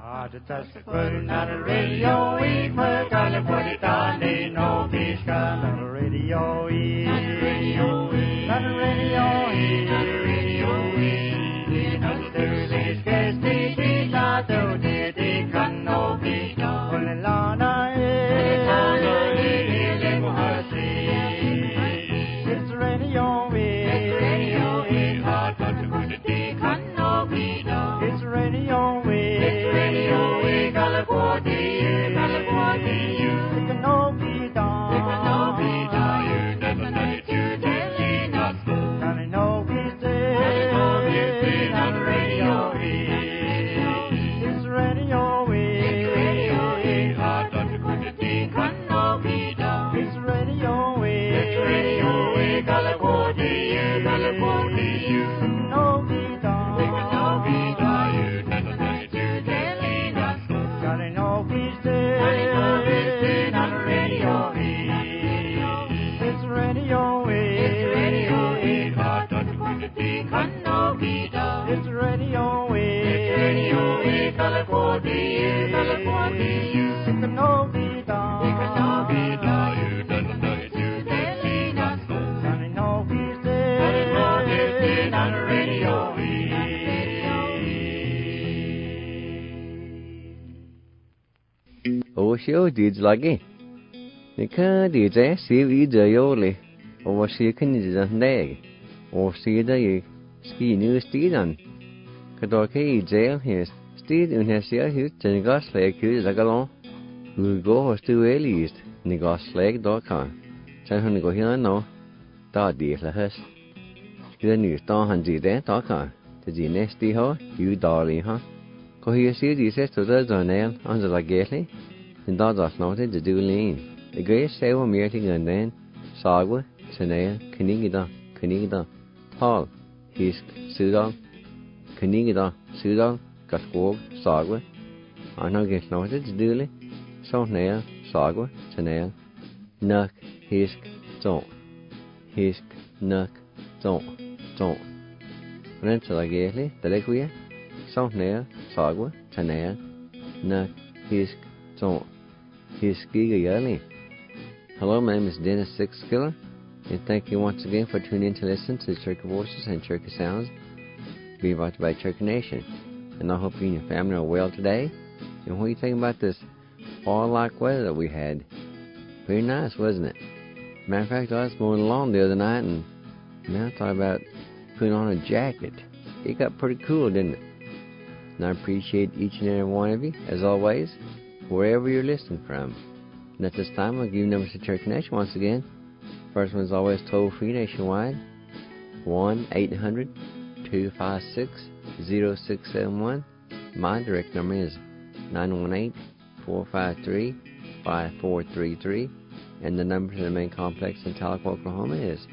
That's not a radio, we put on the body down, they know fish gun, not a radio, not a radio, not a radio, not a radio, not a Thursday, scarce be not the day, can no fish gun, only Lana, it's a radio, it's a radio, hard but to put the day, can no fish gun, it's a radio, Show did lagi. Nika did I see you the yoli, or see can is a day, or see the ski new steed on. Kadoke jail his steed in his year his and gas leg is like along. We'll go or still east, Nigas leg dog can. Chan go here no. Da dear la hus. The news don't handy there talk on. The nasty ho, you darling huh? Go here see the says to the nail on the lagately. And that's noted the dueling. The great sail meeting and then Sagwa, Senea, Kanigida, Tall, Hisk, Sudan, Kanigida, Sudan, Gasquog, Sagwa. I now get noted the dueling. So Nea, Sagwa, Senea, Nuck, Hisk, Don't. Hisk, Nuck, Don't. Peninsula Gately, the Lequia, So Nea, Sagwa, Senea, Nuck, Hisk, Don't. Hello, my name is Dennis Sixskiller, and thank you once again for tuning in to listen to Cherokee Voices and Cherokee Sounds, being brought to you by Cherokee Nation. And I hope you and your family are well today. And what do you think about this fall-like weather that we had? Very nice, wasn't it? Matter of fact, I was mowing the lawn the other night, and man, I thought about putting on a jacket. It got pretty cool, didn't it? And I appreciate each and every one of you, as always, wherever you're listening from. And at this time, I'll give you numbers to Cherokee Nation once again. First one is always toll-free nationwide, 1-800-256-0671. My direct number is 918-453-5433. And the number to the main complex in Tahlequah, Oklahoma is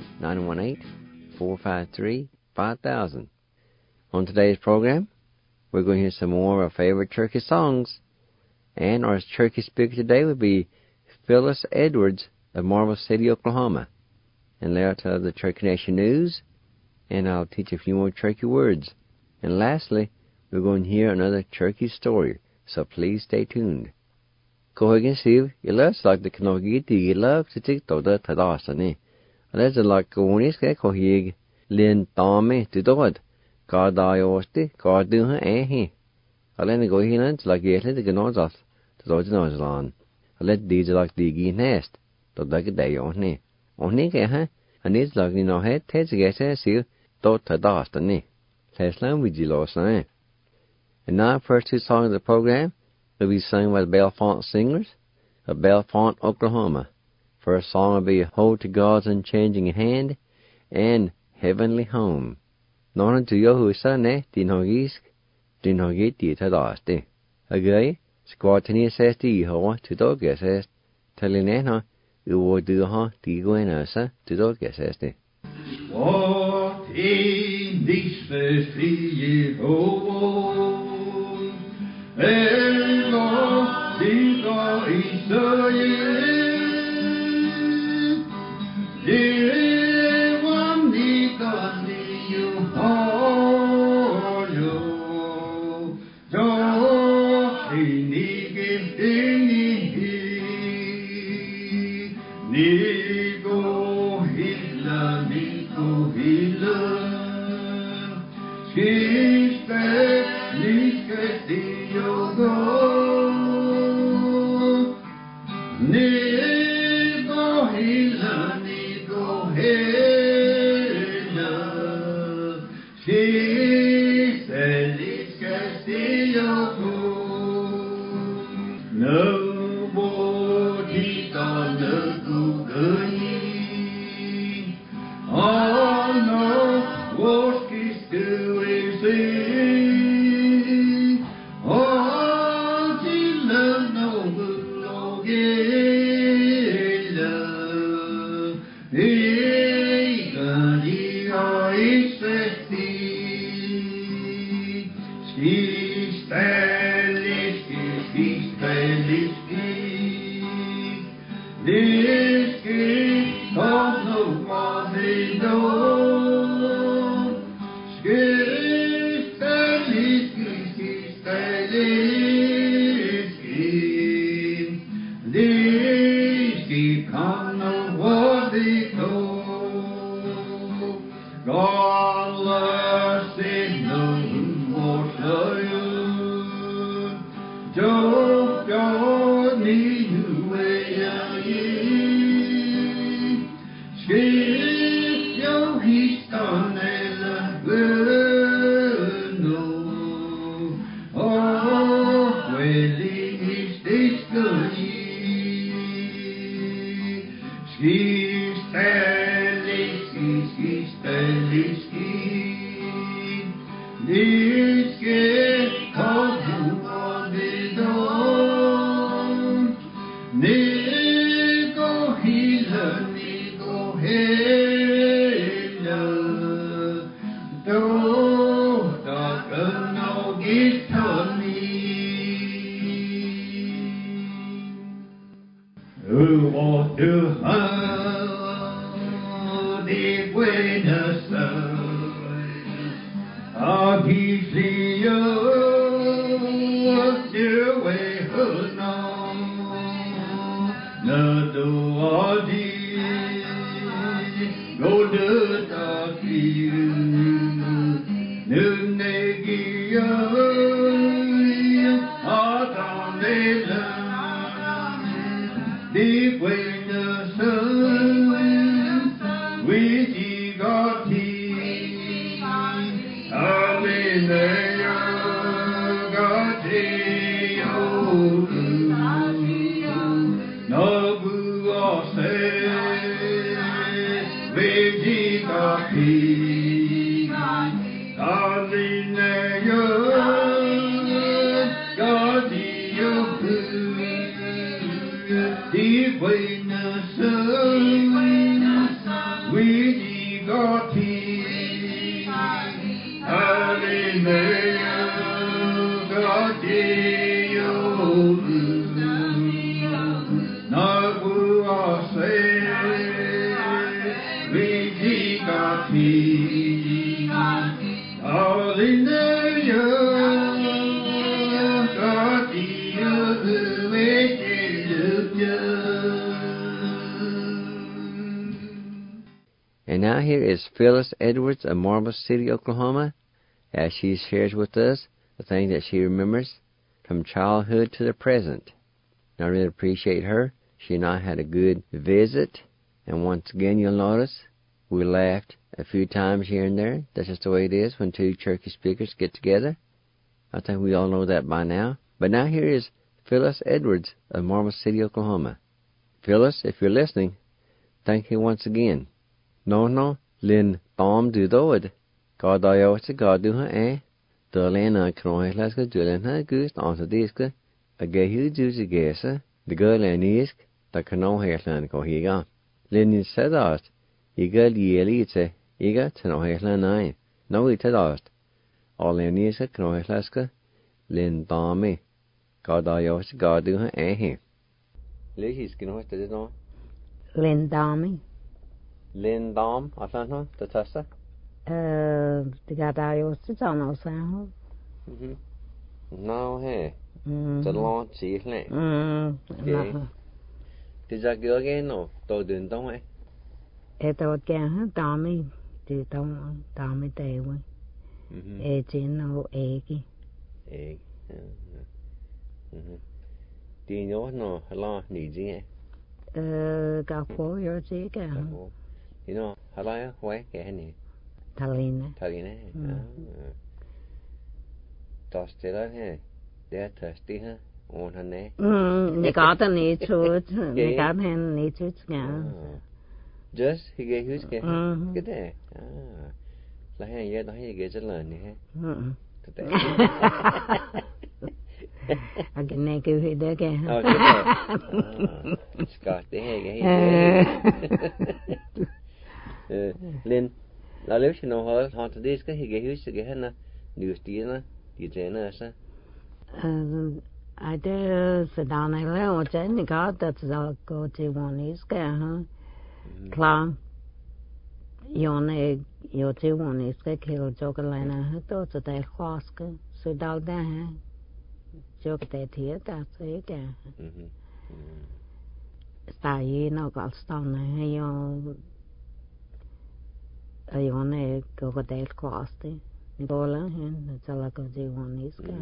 918-453-5000. On today's program, we're going to hear some more of our favorite Cherokee songs. And our Cherokee speaker today would be Phyllis Edwards of Marble City, Oklahoma. And later I'll tell the Cherokee Nation news, and I'll teach a few more Cherokee words. And lastly, we're going to hear another Cherokee story, so please stay tuned. Go again, Steve. You love like the Kanogi, you love to take the Tadasani. Let's like one is get Kohig, Lin Tommy to do it. Gardayosti, Gardu, he. I let go here like the Ganozas, to the Nozlan. I let these like the Gee nest, to like a day on me. Only get her, and it's like you know head, takes a guess as you, don't dust on me. Tesla with you lost, eh? And now, first two songs of the program will be sung by the Bellefonte Singers of Bellefonte, Oklahoma. First song will be Hold to God's Unchanging Hand and Heavenly Home. Nona to yo who son, eh? Dinogisk. Do not get the Tadaste. Again, Squatini says to you, to dog says, telling Anna, you will do her, the Guenasa, to dog says. What in this sea, oh, Ego, Digo, Israel, Skiste lykke Dio go. Nego hila, nego hila. Skiste lykke Dio go. No body can go gani. Oh no, what is doing? Oh, till no love, And now here is Phyllis Edwards of Marble City, Oklahoma, as she shares with us the things that she remembers from childhood to the present. And I really appreciate her. She and I had a good visit, and once again you'll notice we laughed a few times here and there. That's just the way it is when two Cherokee speakers get together. I think we all know that by now. But now here is Phyllis Edwards of Marble City, Oklahoma. Phyllis, if you're listening, thank you once again. No, Lynn Tom do dood. God I always God do her The land I cry let's go to her goose on the disc. A gay who do the guess. The girl and isk, the canoe hairland go here. Lynn said that. You got yearly it's a eager to know hairland nine. No, it had asked. All in is a canoe laska. Lynn Tommy. God I always God do her here. Ladies, can what did it know? Lynn Tommy. Lynn Dom, I don't know, the tester. The guy was to tell no sound. No, hey. The launch, see it. Okay. Did that go again? No, don't don't It would get Tommy. Tommy, they went. chỉ nó cái thì nó lo nỉ gì nghe cả phố rồi chứ cả thì nó lo quay cái này thay này tao sẽ là thế để thirsty ha ôn hắn này 你搞的你出你搞的你出个 just he get his cái đấy là hay vậy đó hay cái rất là nè cái này cứ phải để cái Scott thế hay cái lên là nếu như nó họ từ đây cái cái hữu sự cái na news tí na đi chơi na sao ai để sẽ đào này là ở trên thì có được rồi có chỉ muốn ít cái ha klang yêu này yêu chỉ muốn ít cái kêu cho cái này na hết tôi sẽ để khoa cái sự đào đó ha cho cái thiệt ta sẽ cái tại nó có stone này yêu này có cái để khoa cái đó là hen cho là có chỉ muốn ít cái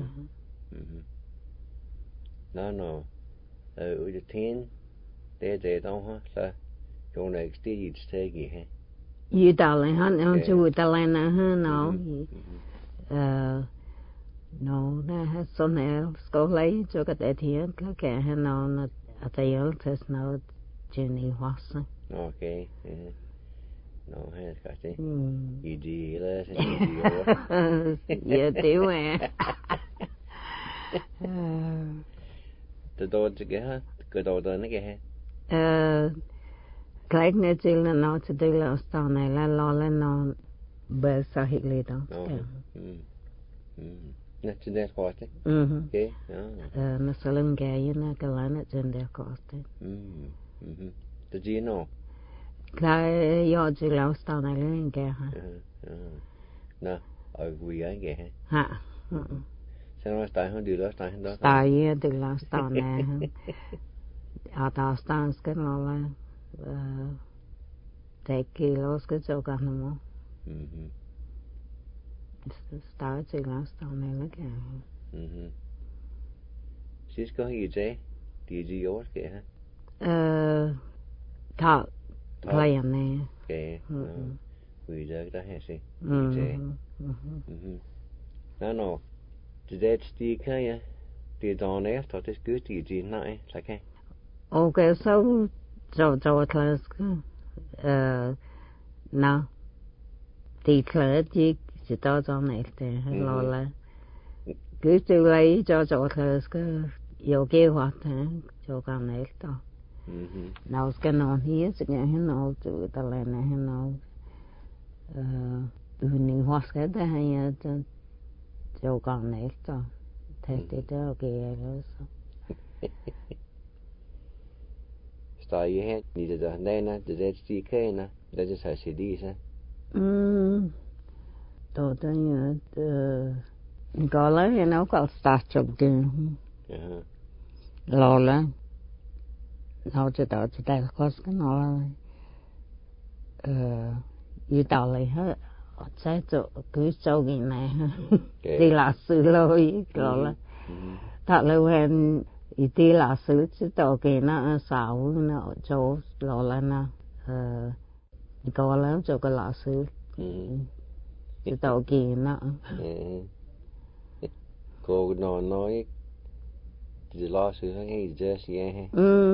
nó ở cái thiên để đâu ha là chỗ này cái gì thế gì ha 遇到了哈，然就遇到了呢哈，nó nó là số này số lấy cho cái đại thiện cái cái ha nó ở đây ở thế nó chuyện này hóa sinh. Okay, nó hay cái gì, gì là gì vậy tiêu à. Từ đó cái ha, cái đó nó cái ha. Cái này chỉ là nó chỉ là sau này là lo là nó bớt sao hết liền đó. Nó chỉ để có thế. Okay. Nó sẽ lên cái nó cái là nó chỉ để có thế. Tự nhiên nó. Cái do chỉ là sau này lên cái ha. Nè, ở quỳ ấy cái ha. Ha. Sao nó tại không được đó, tại không đó. Tại từ là sau này. Ở đó stans cái nó là take kilos cái chỗ cái nó start chỉ là sau này là cái Xí có gì chứ thì gì ở cái ha thọ play này cái quỳ ra cái đó hay gì nó chỉ để tí cái á thì đó này thôi thì cứ tí gì này là cái ok sau cho class nào thì class chỉ tao cho này thì lo là cứ từ lấy cho class cái yêu kế hoạch thế cho cái này đó nào cái nó hiến sự nghe nó tự ta lại này nó mình hóa cái đó hay cho cái này đó thế thì đó cái rồi tại vì hết như thế này nè để chỉ cái nè để cho sai sẽ đi sao đó là có lẽ nó có start chụp cái lo là nó chỉ đạo có cái nó đi đạo lại hết sai chỗ cứ chỗ cái này đi là xử lỗi rồi thật là when đi là xử chứ đâu cái nó xảo nó chỗ lo là nó có lắm chỗ cái là xử chứ đâu cái nó cô nó nói chỉ lo xử hay gì gì ha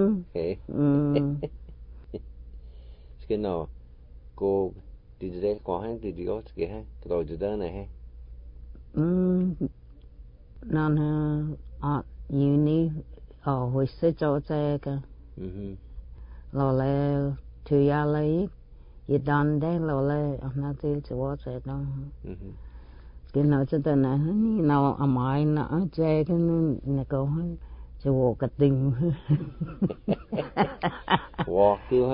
cái nào cô đi đây có hay đi đó cái ha rồi từ đó này ha nó uni hồi xưa cho cái rồi là thứ ya lấy gì đàn đấy rồi là nó tiêu cho cái đó cái nào cho tên này nào à mai nó chơi cái này câu hơn cho cái tình wow tiêu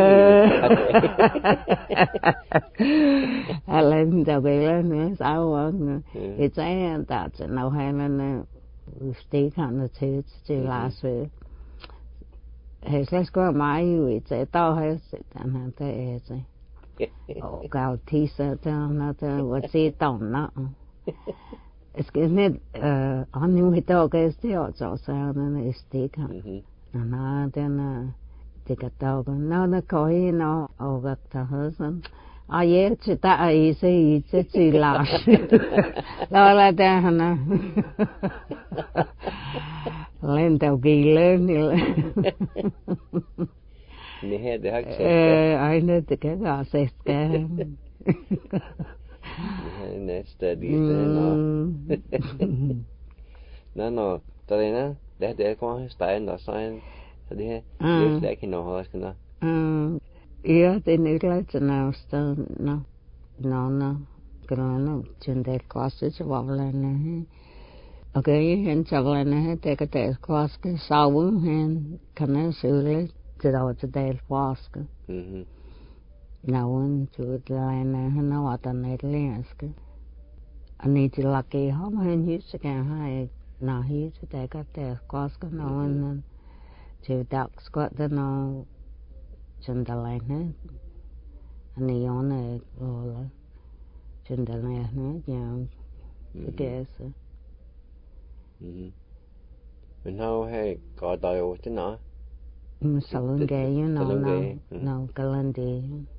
hay lên cho cái lên nữa sao vậy cái trái ta chỉ nào hay là stay kind of to last week hay sẽ có mai vậy chạy tao hay sẽ làm thế ấy Cao thi sơ nó có gì tổng nó cái này anh em hiểu cái gì ở chỗ sao nó stick nó tên thì cái tàu nó coi nó ở góc thở xong ai chỉ ta ai sẽ chỉ là là tên nó lên tàu kỳ lên Ni hade hack ai nói thì cái gà sẽ cái nästa dit no tarina det kommer stein där sen så det är läke no har ska ja det är klart så stan no grana chende klasse så var väl okej hen chavlana det ka det klasse saun hen kan skulle det då det klasse naun chutlana hana watane lenska ani tilaki hom hen hus ka hai na hi te ka te klaska naun chu dak squat the no chandalana ani ona ola chandalana ja det så men how hey có đòi thế nào salunge you know no kalandi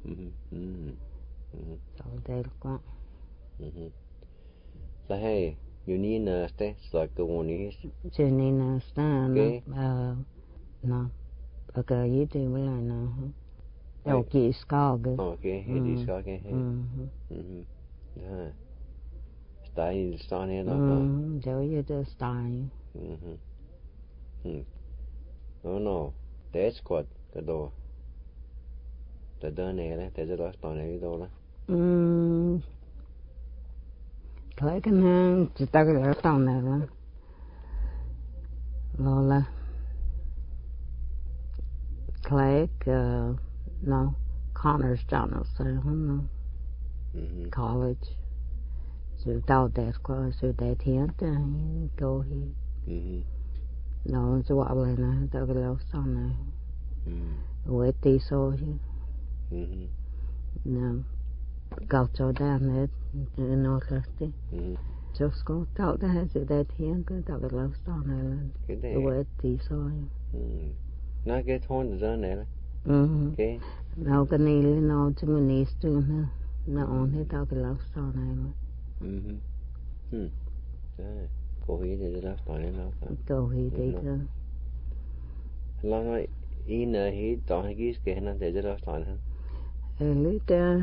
salunge ko la hey you need ste like the one is jenina stan no okay you do well no okay skag okay he skag he ja stai stan här då jo you do stai no det squat cái đồ cái đơn này đấy cái đó toàn này đồ đó cái này chỉ ta cái toàn này đó là cái no Connors Johnson so no college so tao để qua so để thiệt go hi no so what lên nè tao cái lâu xong này với tí số chứ no gạo cho đa nè nó khác chứ cho school tao đã hay sự để thiệt cái tao cái lâu xong này với tí số nó cái thôn giờ này cái nó cái này nó chúng mình đi student nó on hết tao cái lâu xong này cô hi thì đó toàn này nó cô hi thì đó lo nó in hi toàn cái cái nó để đó toàn hơn lite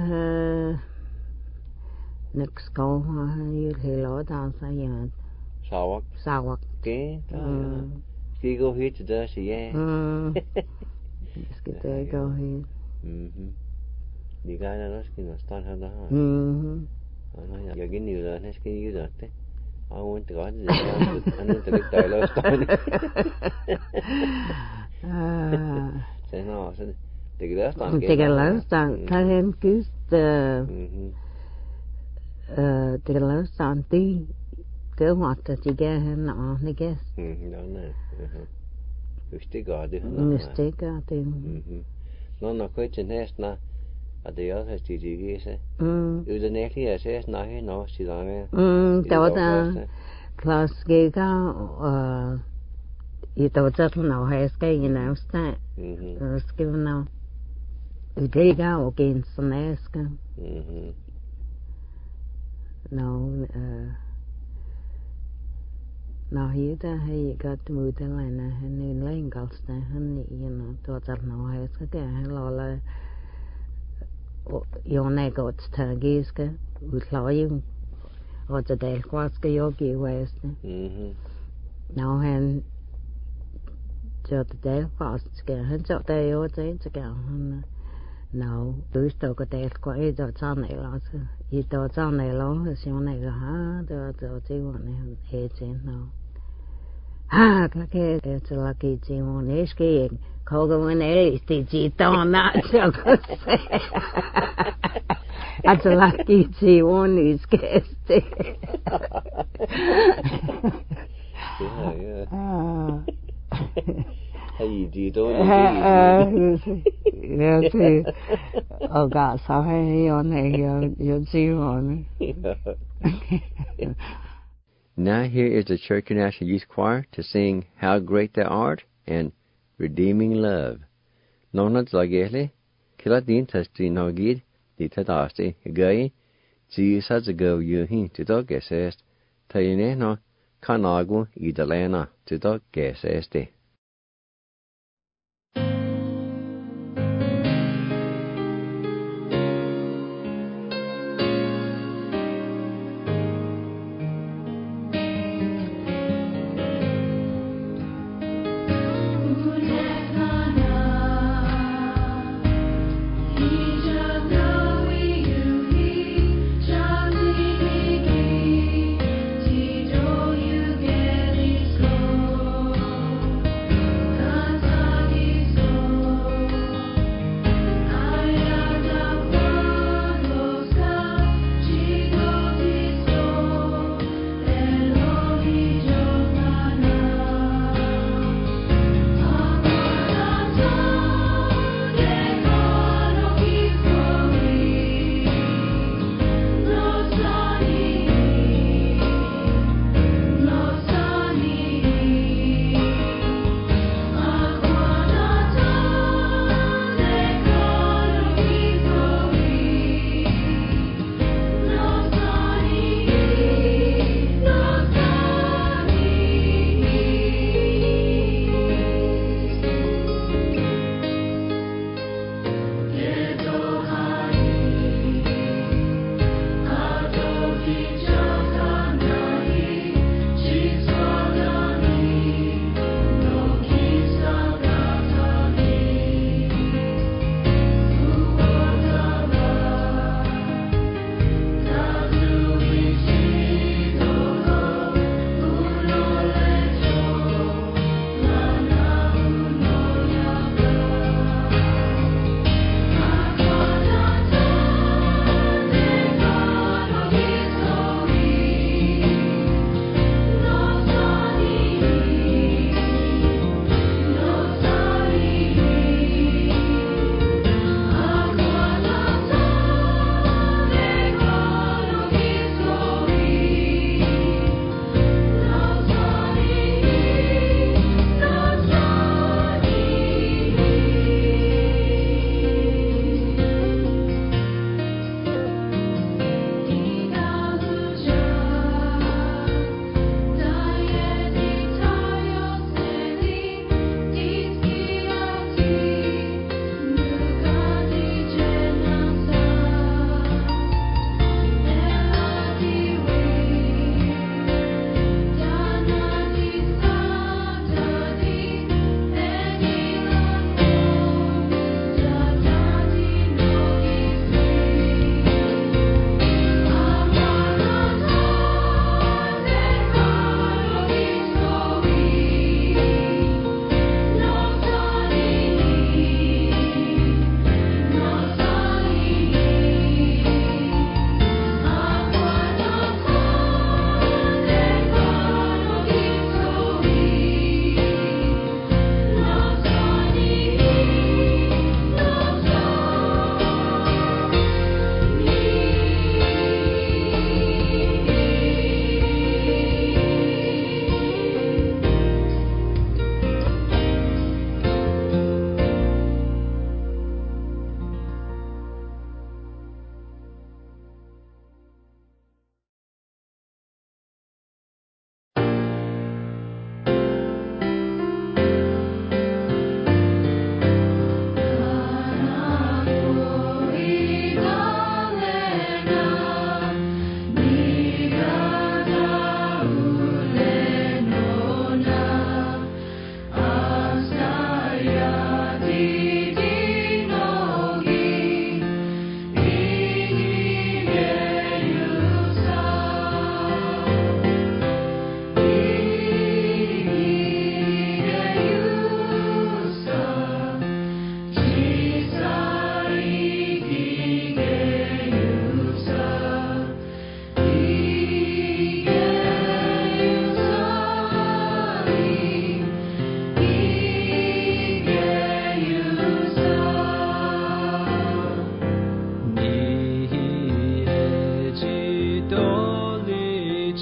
next go you hello down say sawak cái khi cô hi thì đó thì cái đấy go hi đi cái nó nó toàn hơn đó nó giờ cái nhiều là nó cái gì đó thế I want to go to the dialogue story. Thế nó sẽ thì cái đó thì cái lớn sang thay em cứ thì cái lớn sang tí kế hoạch thì cái nó này cái đó nè mistake thì nó khơi trên hết na det är det är det så utan det är så nej nó så där tao ta class cái i tao chắc nó hay cái gì nào sta cái nào cái cái snack nó hiểu ta hay cái mùi thế này nè nên lấy cái sta hơn nhỉ nó tao chắc nó hay cái lo là yon này có thằng kia cái utloi yung ở chỗ đây qua cái yogi west nào hen chỗ đây qua cái hen chỗ đây ở đây cái nào đối đầu cái đây qua cái chỗ trong này là cái chỗ trong này là cái này là ha chỗ cái này hệ trên nào cái là cái gì mà này cái câu cái này thì chỉ tao nát cho cái That's a lucky one is guest. Hay gì đó. Dạ thì got sorry on your zero. Now here is the Church International Youth Choir to sing How Great Thou Art and Redeeming Love. Nona Zageli, Kiladin Testin Hogid, the Tadasti, Gay, Jesus go you hin to dog guessest, Tayineno, Kanagu, Idalena, to dog guessesti. Thank you.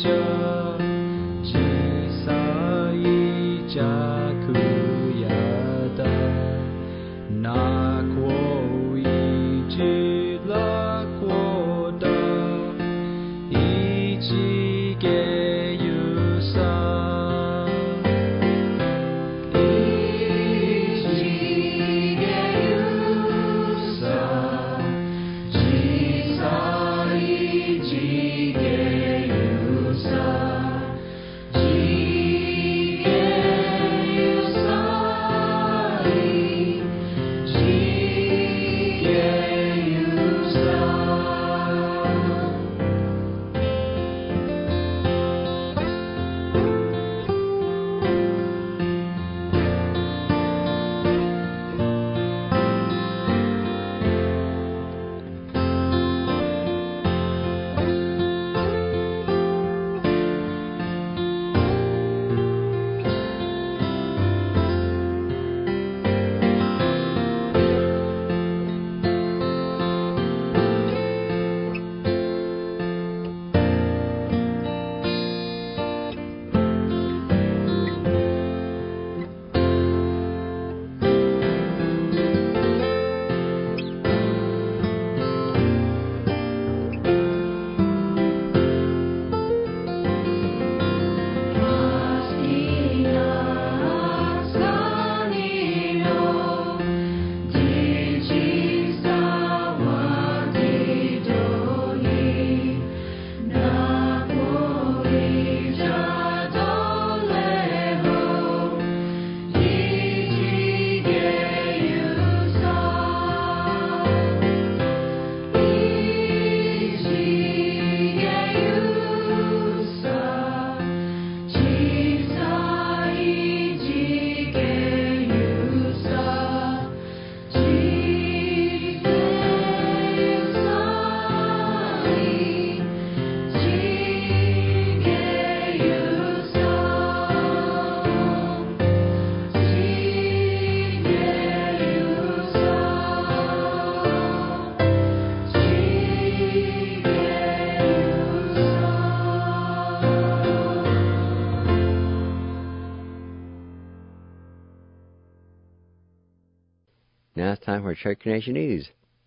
Now it's time for Cherokee Nation News.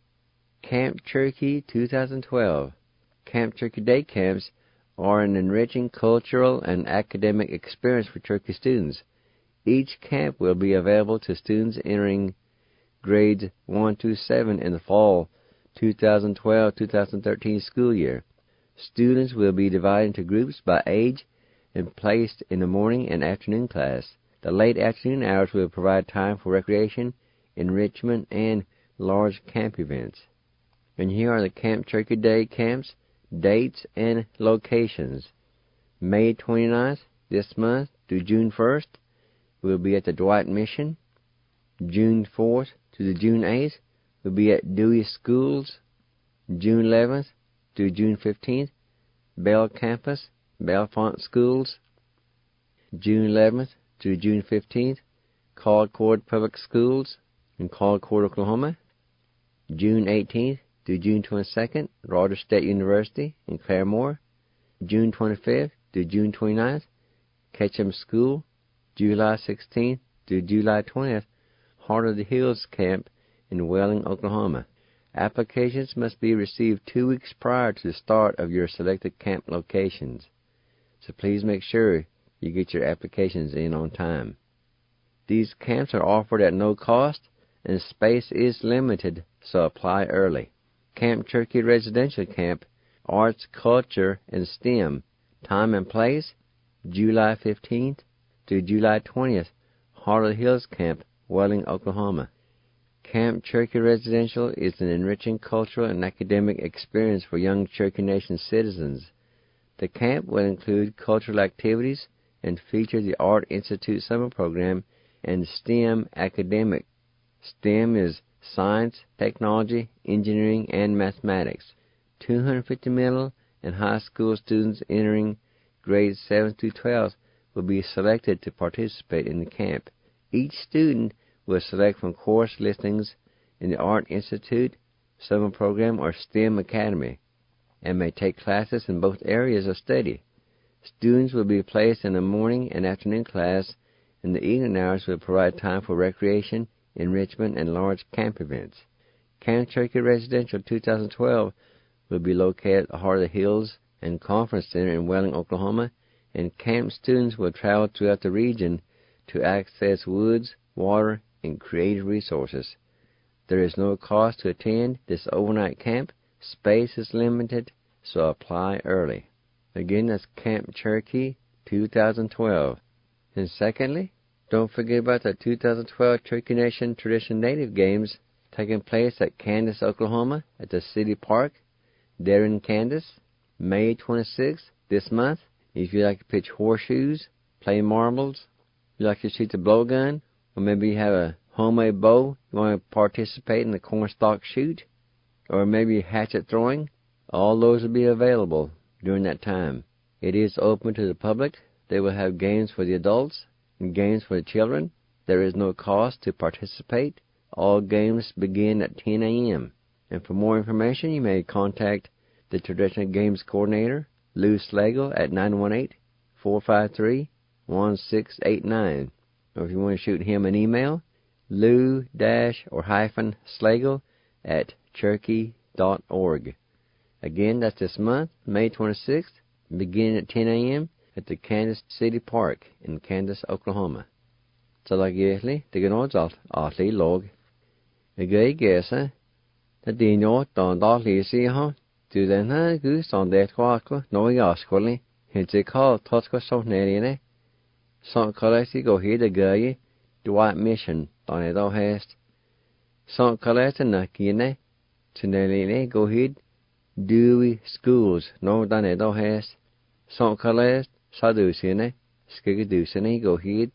Camp Cherokee 2012. Camp Cherokee Day Camps are an enriching cultural and academic experience for Cherokee students. Each camp will be available to students entering grades 1 through 7 in the fall 2012-2013 school year. Students will be divided into groups by age and placed in the morning and afternoon class. The late afternoon hours will provide time for recreation, enrichment, and large camp events. And here are the Camp Cherokee Day camps, dates, and locations. May 29th, this month, through June 1st, we'll be at the Dwight Mission. June 4th to the June 8th, we'll be at Dewey Schools. June 11th through June 15th, Bell Campus, Bellefonte Schools. June 11th through June 15th, Concord Public Schools in Concord, Oklahoma. June 18th through June 22nd, Rogers State University in Claremore. June 25th through June 29th, Ketchum School. July 16th through July 20th, Heart of the Hills Camp in Welling, Oklahoma. Applications must be received 2 weeks prior to the start of your selected camp locations, so please make sure you get your applications in on time. These camps are offered at no cost, and space is limited, so apply early. Camp Cherokee Residential Camp, Arts, Culture, and STEM. Time and place, July 15th through July 20th, Heart of the Hills Camp, Welling, Oklahoma. Camp Cherokee Residential is an enriching cultural and academic experience for young Cherokee Nation citizens. The camp will include cultural activities and feature the Art Institute Summer Program and STEM academic. STEM is science, technology, engineering, and mathematics. 250 middle and high school students entering grades 7 through 12 will be selected to participate in the camp. Each student will select from course listings in the Art Institute Summer Program or STEM Academy and may take classes in both areas of study. Students will be placed in the morning and afternoon class, and the evening hours will provide time for recreation, enrichment, and large camp events. Camp Cherokee Residential 2012 will be located at the Heart of the Hills and Conference Center in Welling, Oklahoma, and camp students will travel throughout the region to access woods, water, and creative resources. There is no cost to attend this overnight camp. Space is limited, so apply early. Again, that's Camp Cherokee 2012. And secondly, don't forget about the 2012 Cherokee Nation Tradition Native Games taking place at Candace, Oklahoma, at the City Park, there in Candace, May 26th, this month. If you like to pitch horseshoes, play marbles, you like to shoot the blowgun, or maybe you have a homemade bow, you want to participate in the cornstalk shoot, or maybe hatchet throwing, all those will be available during that time. It is open to the public. They will have games for the adults and games for the children. There is no cost to participate. All games begin at 10 a.m. And for more information, you may contact the Traditional Games Coordinator, Lou Slagle, at 918-453-1689. Or if you want to shoot him an email, lou-slagle@cherokee.org. Again, that's this month, May 26th, beginning at 10 a.m. at the Kansas City Park in Kansas, Oklahoma. Så la gjerlig, det kan også alltid låg. Jeg gæsa, det er nå, da lise ha, du den her gud, sånn det kvakko, nå i askoli, helt ikke kall, tosko sånn nærine, sånn kalles jeg gå hit og gøye, Dwight Mission, da er da hest. Sånn kalles det nakkine, til nærine gå hit, Dewey Schools, nå da er da hest. Sånn kalles, sa du sine, skal du sine gå hit,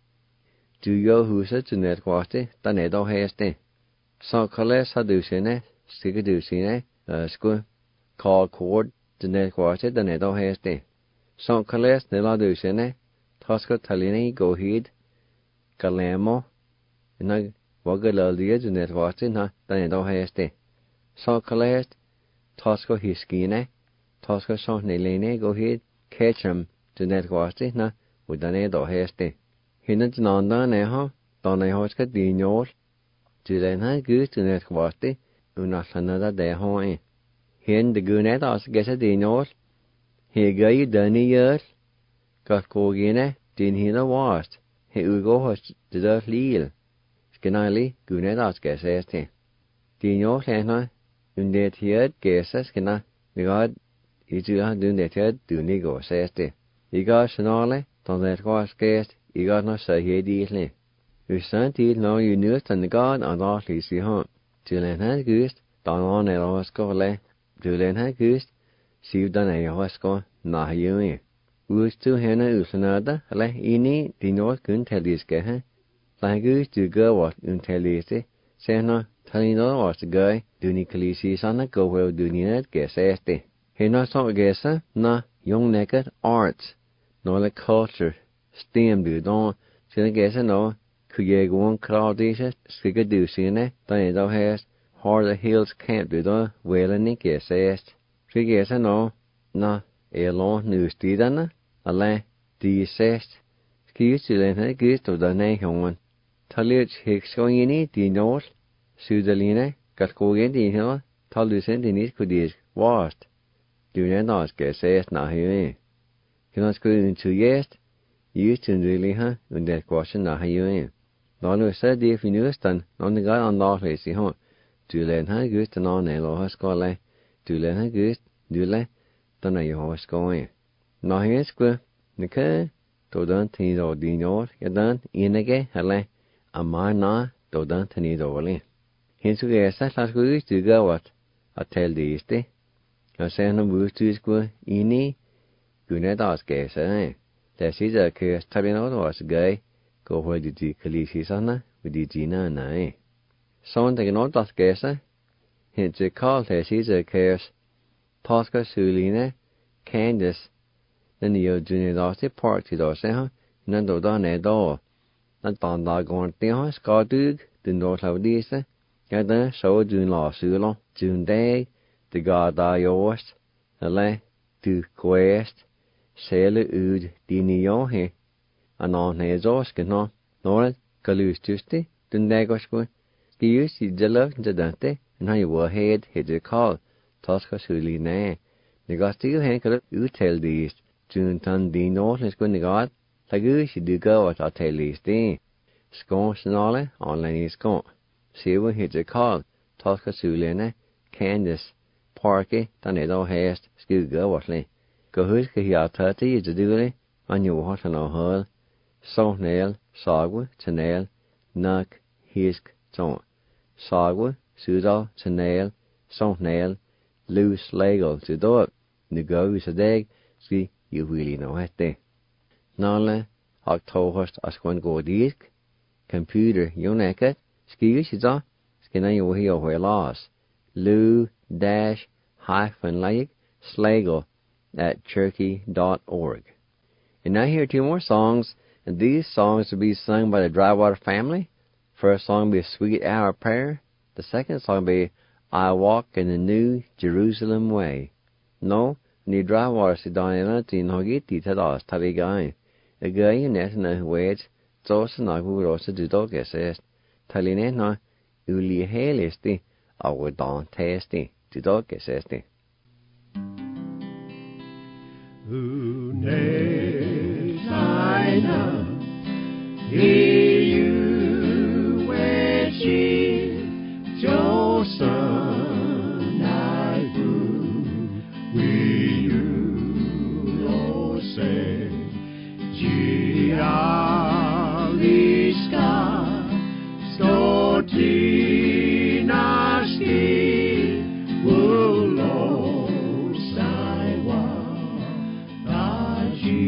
du jo huset til netkvarte, da er da heste. Sånn kalles, sa du sine, skal du sine, sko, call cord til netkvarte, da er da heste. Sånn kalles, nela du sine, tasko taline gå hit, Galemo, and Wagalaldia to Netwati, da er da heste. Sånn kalles, Tosco Hiskine, Tosco Son Nelene go hit, Ketchum to Netwati, na, udane do heste. Hinna Nanda neho, Donna Hoska Dinor, to then ha goose to Netwati, Unasanada de Hoy. Hin the Gunet as get a Dinor, he gay Dunny years, got Kogine, din hina wast, he ugo host to the Leel. Skinali, Gunet as get este. Dinor Hena, det her gæsa skina, det godt I tyder det her dunne går sæste. I går snarle, dann det går skæst, I går når så her ditle. Usan til når I nødt den godt og der lise han. Til den her gøst, dann er der skole. Til den her gøst, siv den er hosko, nej jo. Ustu henne usnada, eller inni de noget kun til det skal have. Der gøst du gør hvad untalise, senere Talino was the guy, Duni Kalisi sana go well Duninet guess este. He not so guessa, na young naked arts, no the culture, STEM do don, sina guessa no, kuye go on Claudia, Skiga do sine, Daniel has, Heart of the Hills camp do don, well and Nick guess est. She guessa no, na, long news didana, a la, di sest, skis to the gist of the nation. Talich hicks going in it, di north. Sudaline, Gatkogen din her, Talusen din is kudis, wast. Du nænaske sæst na høje. Kan skulle ind til jest, just til really ha, und der question na høje. Når nu så det finustan, når det går andre i hånd. Du len ha gust na nelo ha skole. Du len ha gust, du le, den er jo skole. Når høje skulle, nikke, to dan til og dinor, ja dan inege, hele, amana, to dan til dårlig. Hens og gæsa slags udstykker wat at tale det iste. Og så når udstykker inni Gunedas gæsa. Der sidder at køres talinot was gay gå hvor de kalisiserne ved de dina nej. Sådan der not das gæsa. Hens og kald der sidder at køres Tosca Suline Candace. Den jo Gunedas park til der så når du der ned der. Den der går det har skadyg den der lavdise. Ja, da så du la sylo, du dag, det går der jost, eller du quest, sele ud dini yohe, anon ne zoske no, nor galustusti, dundagosku, skius I delov jadante, and I will head hit call, toska suli ne. Negostigo henker utel these, June tan din northless good negod, lagus you do go at tell these day. Scone snarle, online is gone. See what hit a call, toska suli ne, Candace, Parky, dan edo hast, sku go watly. Go huske hi 30 is a dooley, on your hot and a hull, so nail, sagwa, nail, nuck, hisk, ton. Sagwa, sudo, nail, so nail, loose legal to do it. Nu go is a dag, ski, you really know it day. Nale, Octohost as one go disk, computer, you naked, ski is a, skin you hear where loss. Lou-Slagle@cherokee.org. And now here are 2 more songs, and these songs will be sung by the Drywater family. First song will be Sweet Hour Prayer. The second song will be I Walk in the New Jerusalem Way. No, ni Drywater si Daniela ti nogiti tadas tabigain. The guy net na wait, tos na gurosa du dogesest. Taline na uli helisti. Our dawn tasty to dog gesesti. Unesaina, you wechi, Josan, I we you say, Gialiska, Stoti. Naski, Ulo, Saiwa, Taji.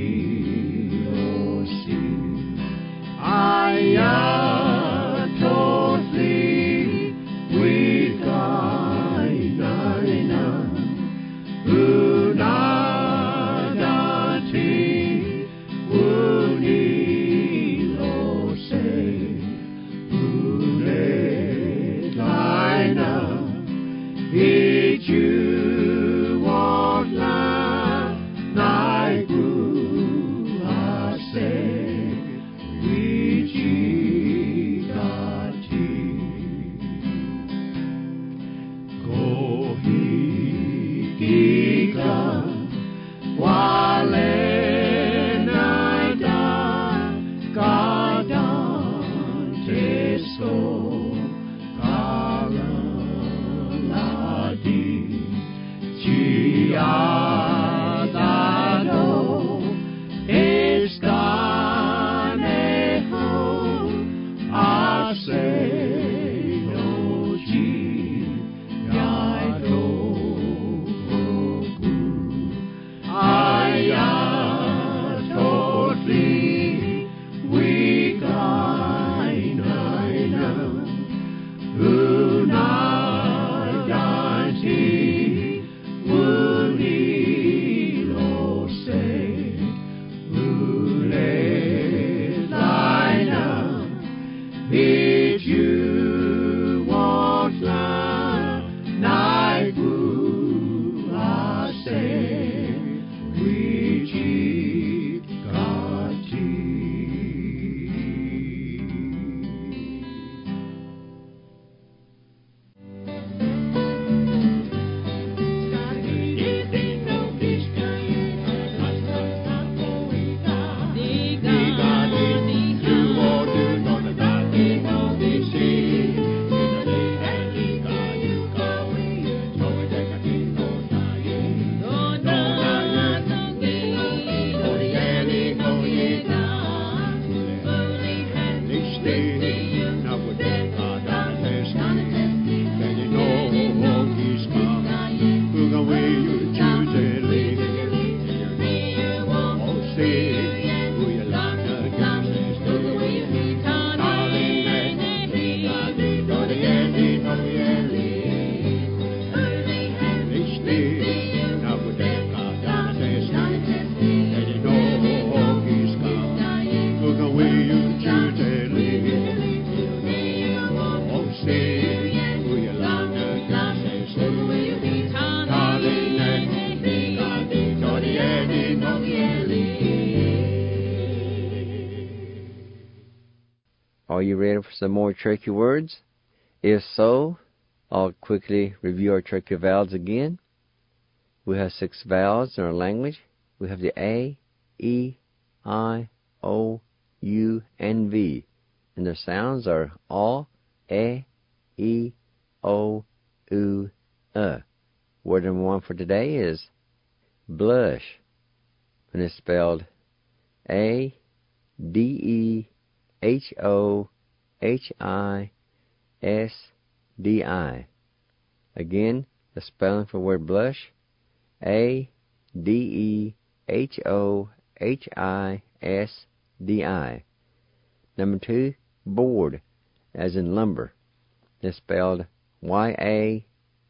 Are you ready for some more Cherokee words? If so, I'll quickly review our Cherokee vowels again. We have 6 vowels in our language. We have the A, E, I, O, U, and V. And their sounds are A, E, O, U, Word number 1 for today is blush. And it's spelled A, D, E, H, O, H, I, S, D, I. Again, the spelling for word blush, A, D, E, H, O, H, I, S, D, I. Number 2, board, as in lumber. It's spelled Y-A-T-E-N-A.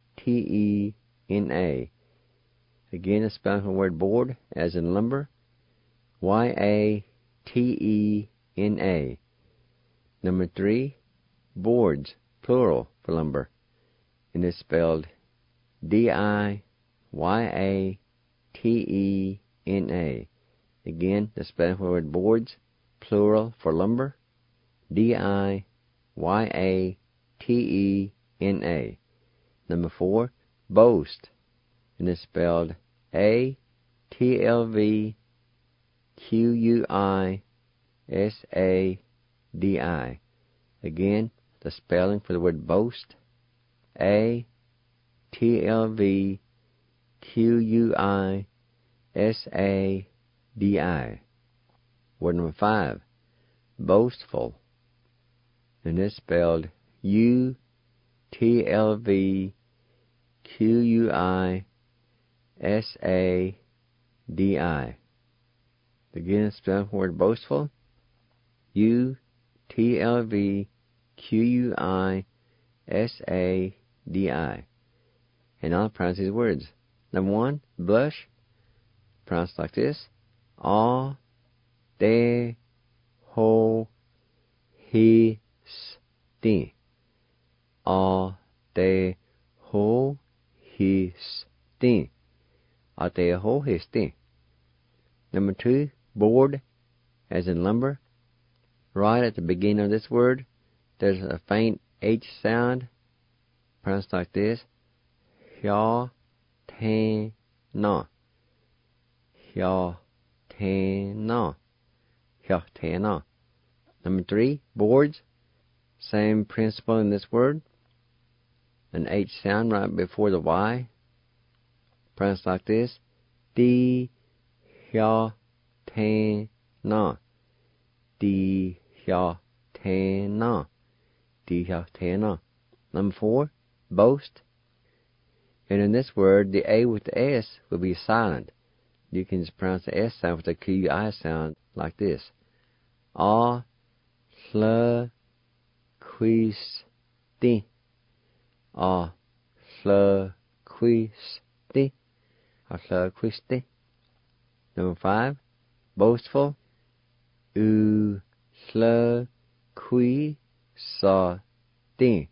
Again, the spelling for the word board, as in lumber, Y-A-T-E-N-A. Number 3, boards, plural for lumber, and it's spelled D-I-Y-A-T-E-N-A. Again, the spelling for the word boards, plural for lumber, D-I-Y-A-T-E-N-A. Number 4, boast, and it's spelled A-T-L-V-Q-U-I-S-A-D-I. Again, the spelling for the word boast, A-T-L-V-Q-U-I-S-A-D-I. Word number 5, boastful, and it's spelled U-T-L-V-Q-U-I-S-A-D-I. Again, the spelling for the word boastful, U-T-L-V-Q-U-I-S-A-D-I. And I'll pronounce these words. Number 1, blush, pronounced like this, A, De, Ho, He, Sti. A, De, Ho, He, Sti. A, De, Ho, He, Sti. Number 2, board, as in lumber. Right at the beginning of this word, there's a faint H sound, pronounced like this, Hya, Te, Na. Hya, Te, Na. Hya, Te, Na. Number 3, boards. Same principle in this word. An H sound right before the Y, pronounced like this, Di, Hya, Te, Na. Di, Hya, Te, Na. Di, Hya, Te, Na. Number 4, boast. And in this word, the A with the S will be silent. You can just pronounce the S sound with the Q-I sound like this. A, Hl, Quis, Di. A, Hl, Quis, Di. A, Hl, Quis, Di. Number 5, boastful. U, Hl, Qui, Sa, Di.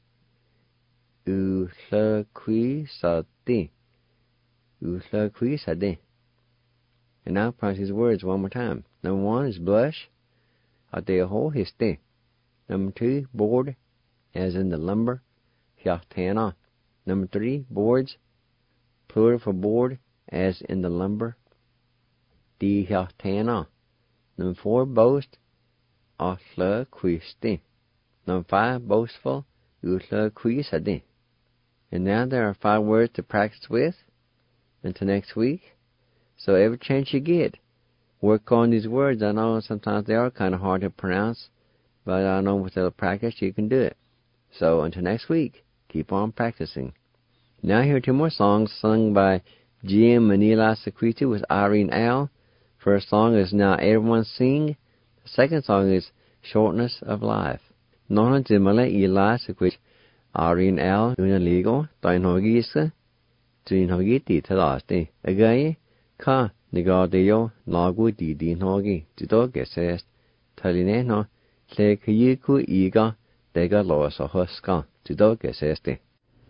U, Hl, Qui, Sa, Di. U, Hl, Qui, Sa, Di. And now pronounce these words one more time. Number 1 is blush. A, De, Ho, He, Sti. Number 2, board, as in the lumber, Hya, Te, Na. Number 3, boards, plural for board, as in the lumber, Di, Hya, Te, Na. Number 4, boast, A, Hl, Qui, Sti. Number 5, boastful, U, Hl, Qui, Sa, Di. And now there are 5 words to practice with until next week. So every chance you get, work on these words. I know sometimes they are kind of hard to pronounce, but I know with a little practice you can do it. So until next week, keep on practicing. Now here are 2 more songs sung by Jim Manila Sequita with Irene Al. First song is Now Everyone Sing. The second song is Shortness of Life. Nona Jimala Ila Sequita Irene Al Unaligo Tainogisa Trinogiti Talasti. Again, Ka Nigadeo Nagu Didi Nogi Tidoge says Talineno Tle Kayiku Iga Dega Losa Huska Tidoge says the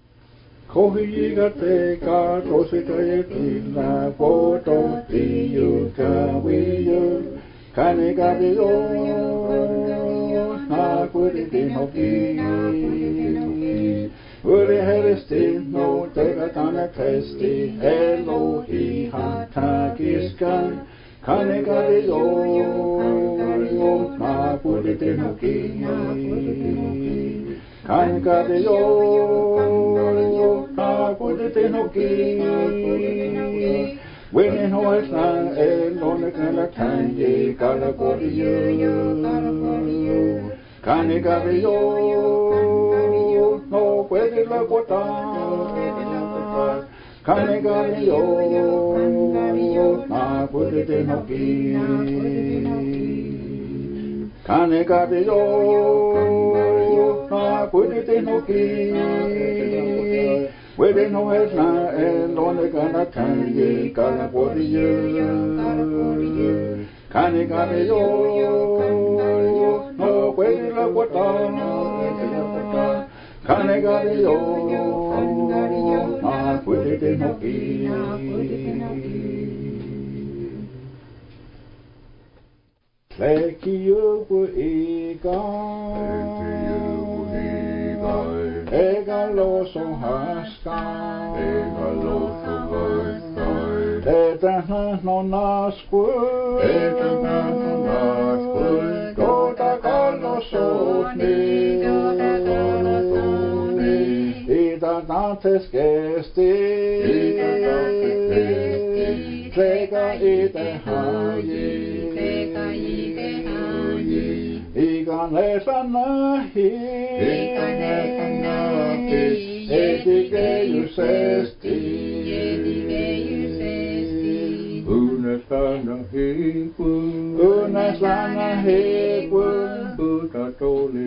Kohiga teka tosika tina poto tiyuka wiyo kanega biyo na puritinoki. Uri heristi no tegatana testi Elohi hatakiskan kanekari yo na puritinoki. Kanekari yo na puritinoki. When ho es na elone kana tanje kala koriyo. Kanekari yo no puede la botar. Kanekari yo na puritinoki. Kanekari yo na puritinoki. Wede no es na elone kana tanje kala koriyo. Kanekari yo no puede la botar. Kanekari yo na puritinoki. Lekiuku ega loso haskai, etähän no naskui, tuota kallosoni, ita tantes kesti, sekä ite haji. Ikanesa nahi, etikejusesti, unesana hipu, utatoli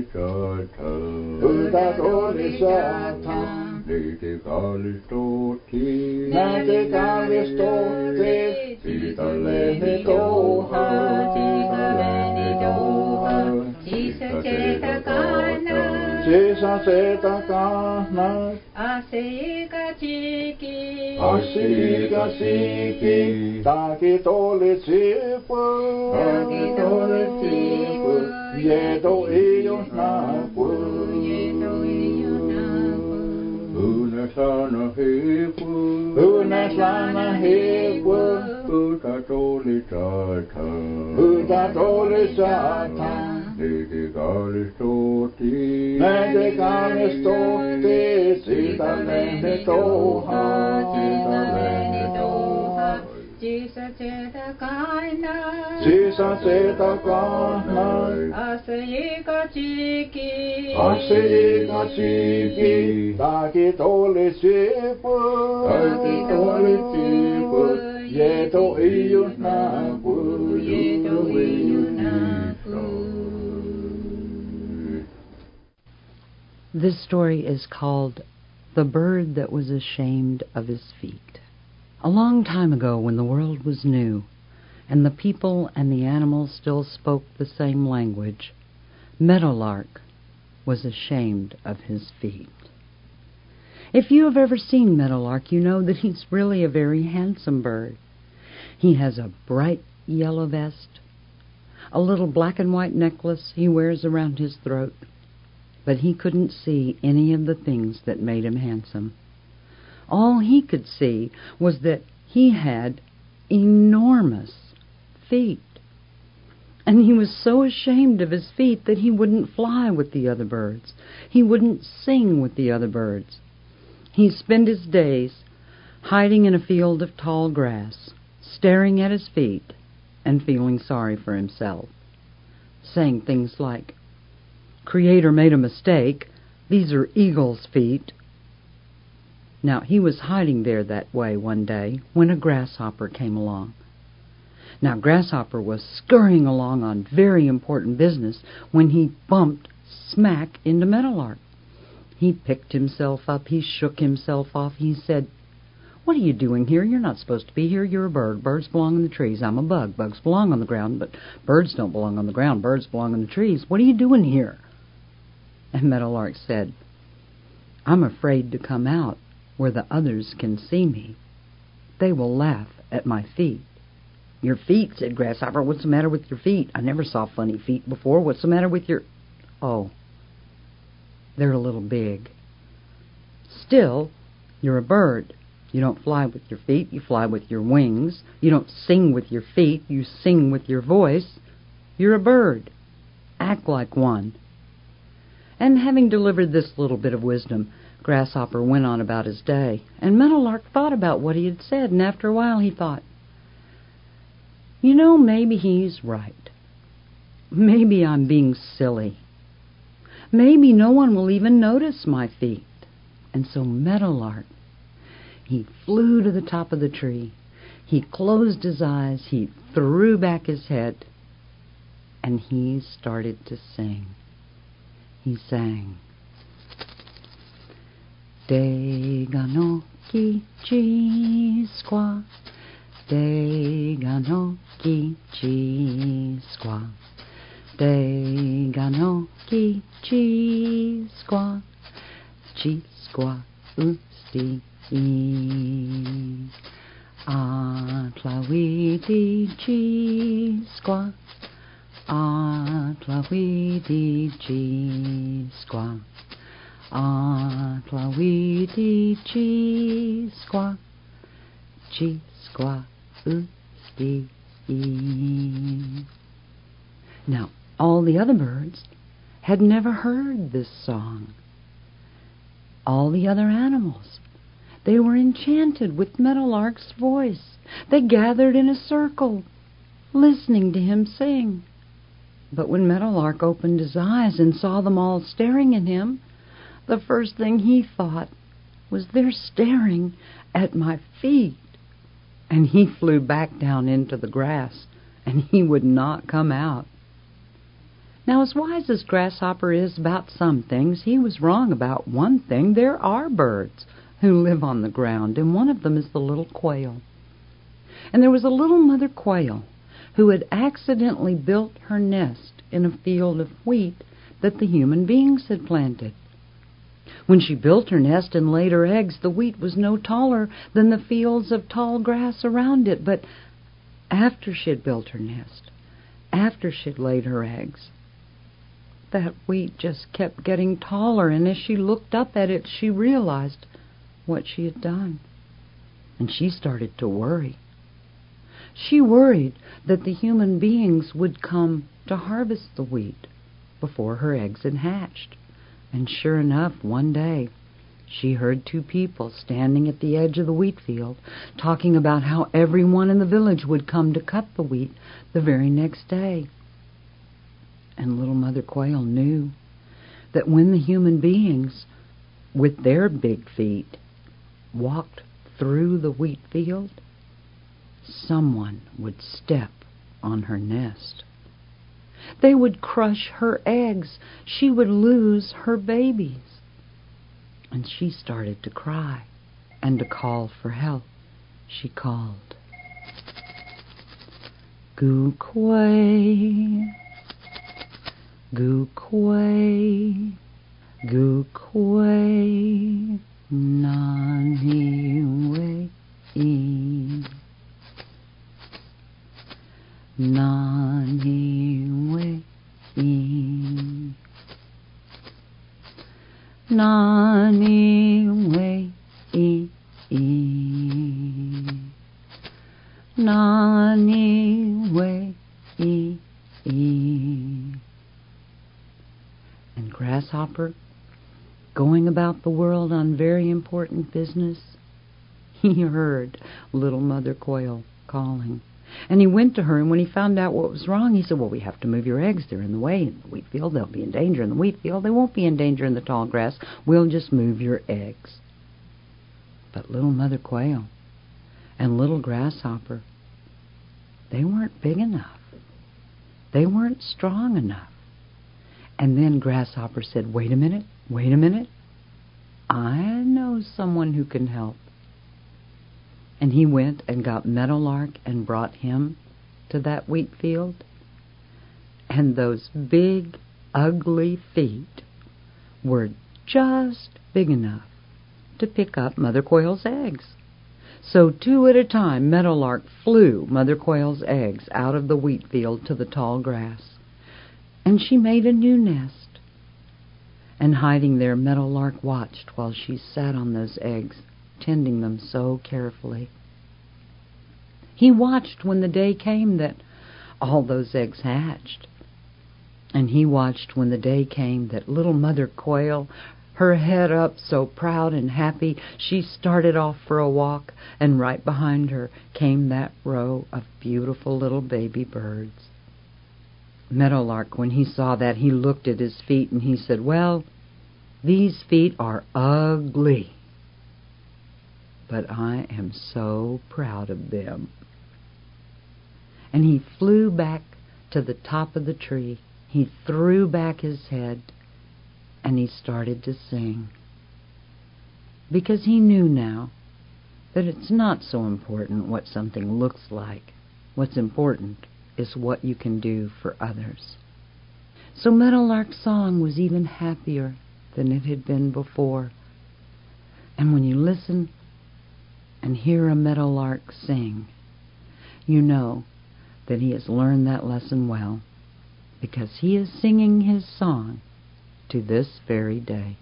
satan, Näitikaalistoti, siitä lehni touhaa, Sisa takana, Asiika chiki, takit oli sipu, jeto ios napu, unesana hipu, utatoli satan, Näitikaalistoti, siitä lehni touhaa, Sisa takana, Asiika chiki, takit oli sipu, jeto ios napu, This story is called The Bird That Was Ashamed of His Feet. A long time ago, when the world was new, and the people and the animals still spoke the same language, Meadowlark was ashamed of his feet. If you have ever seen Meadowlark, you know that he's really a very handsome bird. He has a bright yellow vest, a little black and white necklace he wears around his throat, but he couldn't see any of the things that made him handsome. All he could see was that he had enormous feet. And he was so ashamed of his feet that he wouldn't fly with the other birds. He wouldn't sing with the other birds. He'd spend his days hiding in a field of tall grass, staring at his feet and feeling sorry for himself, saying things like, "Creator made a mistake. These are eagle's feet." Now, he was hiding there that way one day when a grasshopper came along. Now, Grasshopper was scurrying along on very important business when he bumped smack into Meadowlark. He picked himself up. He shook himself off. He said, "What are you doing here? You're not supposed to be here. You're a bird. Birds belong in the trees. I'm a bug. Bugs belong on the ground, but birds don't belong on the ground. Birds belong in the trees. What are you doing here?" And Meadowlark said, "I'm afraid to come out where the others can see me. They will laugh at my feet." "Your feet," said Grasshopper. "What's the matter with your feet? I never saw funny feet before. What's the matter with your..." oh, they're a little big. Still, you're a bird. You don't fly with your feet, you fly with your wings. You don't sing with your feet, you sing with your voice. You're a bird. Act like one. And having delivered this little bit of wisdom, Grasshopper went on about his day. And Meadowlark thought about what he had said, and after a while he thought, maybe he's right. Maybe I'm being silly. Maybe no one will even notice my feet. And so Meadowlark, he flew to the top of the tree. He closed his eyes. He threw back his head. And he started to sing. He sang, Dega no kichi squaw, Dega no kichi squaw, Dega no kichi squaw, chi squaw usti Atlawiti chi squaw, Atlawiti chi squaw, Atlawiti chi squaw, chi squaw usti. Now, all the other birds had never heard this song. All the other animals, they were enchanted with Meadowlark's voice. They gathered in a circle, listening to him sing. But when Meadowlark opened his eyes and saw them all staring at him, the first thing he thought was, they're staring at my feet. And he flew back down into the grass, and he would not come out. Now, as wise as Grasshopper is about some things, he was wrong about one thing. There are birds who live on the ground, and one of them is the little quail. And there was a little mother quail who had accidentally built her nest in a field of wheat that the human beings had planted. When she built her nest and laid her eggs, the wheat was no taller than the fields of tall grass around it. But after she had built her nest, after she had laid her eggs, that wheat just kept getting taller, and as she looked up at it, she realized what she had done. And she started to worry. She worried that the human beings would come to harvest the wheat before her eggs had hatched. And sure enough, one day, she heard two people standing at the edge of the wheat field talking about how everyone in the village would come to cut the wheat the very next day. And little Mother Quail knew that when the human beings, with their big feet, walked through the wheat field, someone would step on her nest. They would crush her eggs. She would lose her babies. And she started to cry and to call for help. She called, Goo Quay, Goo Quay, Goo Quay, Nani Wei, Nani Wei, Nani Wei, Nani Wei. And Grasshopper, going about the world on very important business, he heard little Mother Quail calling. And he went to her, and when he found out what was wrong, he said, well, we have to move your eggs. They're in the way in the wheat field. They'll be in danger in the wheat field. They won't be in danger in the tall grass. We'll just move your eggs. But little Mother Quail and little Grasshopper, they weren't big enough. They weren't strong enough. And then Grasshopper said, wait a minute. I know someone who can help. And he went and got Meadowlark and brought him to that wheat field. And those big, ugly feet were just big enough to pick up Mother Quail's eggs. So 2 at a time, Meadowlark flew Mother Quail's eggs out of the wheat field to the tall grass. And she made a new nest And hiding there, Meadowlark watched while she sat on those eggs, tending them so carefully. He watched when the day came that all those eggs hatched. And he watched when the day came that little Mother Quail, her head up so proud and happy, she started off for a walk, and right behind her came that row of beautiful little baby birds. Meadowlark, when he saw that, he looked at his feet and he said, "Well, these feet are ugly, but I am so proud of them." And he flew back to the top of the tree. He threw back his head and he started to sing. Because he knew now that it's not so important what something looks like. What's important is what you can do for others. So Meadowlark's song was even happier than it had been before. And when you listen and hear a meadowlark sing, you know that he has learned that lesson well, because he is singing his song to this very day.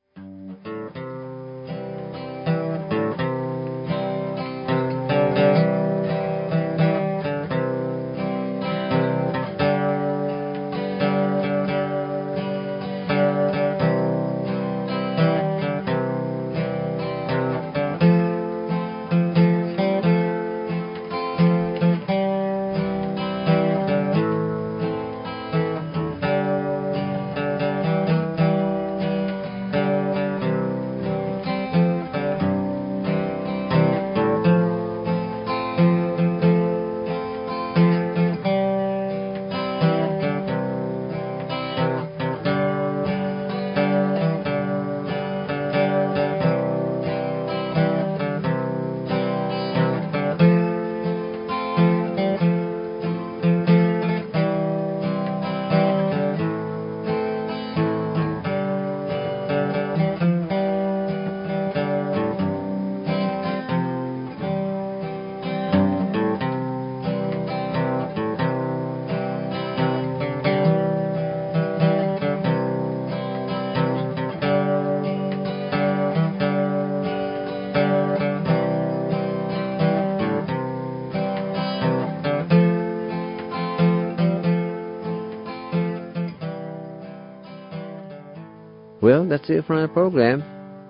Well, that's it for our program.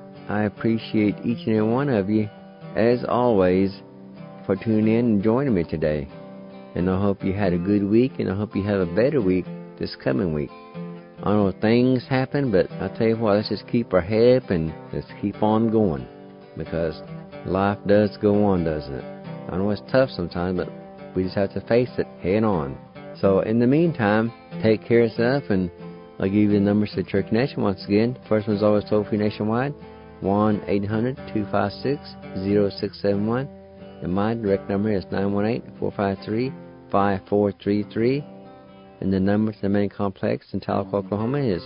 I appreciate each and every one of you, as always, for tuning in and joining me today. And I hope you had a good week, and I hope you have a better week this coming week. I know things happen, but I tell you what, let's just keep our head up and let's keep on going, because life does go on, doesn't it? I know it's tough sometimes, but we just have to face it head on. So in the meantime, take care of yourself, and I'll give you the numbers to Cherokee Nation once again. First one's always toll-free nationwide, 1-800-256-0671. And my direct number is 918-453-5433. And the number to the main complex in Tahlequah, Oklahoma is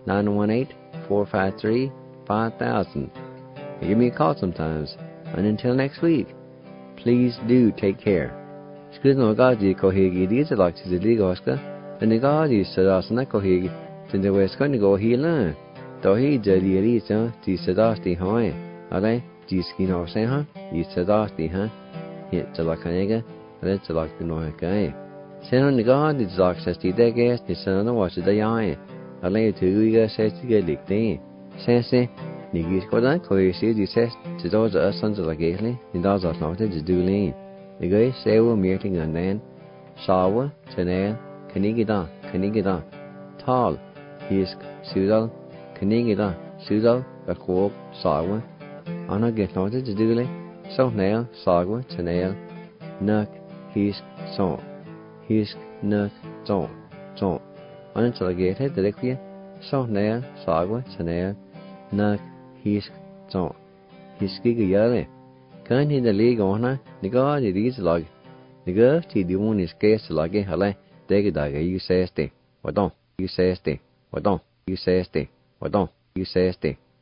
918-453-5000. Give me a call sometimes. And until next week, please do take care. Excuse me, kohigi these are like the legal Oscar. And the God is Sadasana kohigi. To the West going to go here learn. Though he did the reason to Sadasti Hoy. Are they? Giskin or say, huh? You Sadasti, huh? Hit to like Hanega, let's like the Noaka. Send on the God is like Sasti Degas, the son of watch the eye. I lay to you says to get licked in. Sassy, Nigis Kodan, Koyasi, you says to those us sons of the gately, and those are not to do lean. The guy say we're meeting and then Shawa, Chanel, Kanigida, Tall. Hisk, Sudal, Kanigida, Sudal, Bakop, Sagwa. Anna get noted to dooley, so nail, Sagwa, Chanel, Nuck, Hisk, Son. Hisk, Nuck, Son. Until I get it, the liquid, so nail, Sagwa, Chanel, Nuck, Hisk, Son. Hiskiga yelly. Can't he the league on her? The God it is log. The girl, the one is case like a hale, Degadaga, you says they. What don't? You says they. What don't? You says they. What don't? You says they.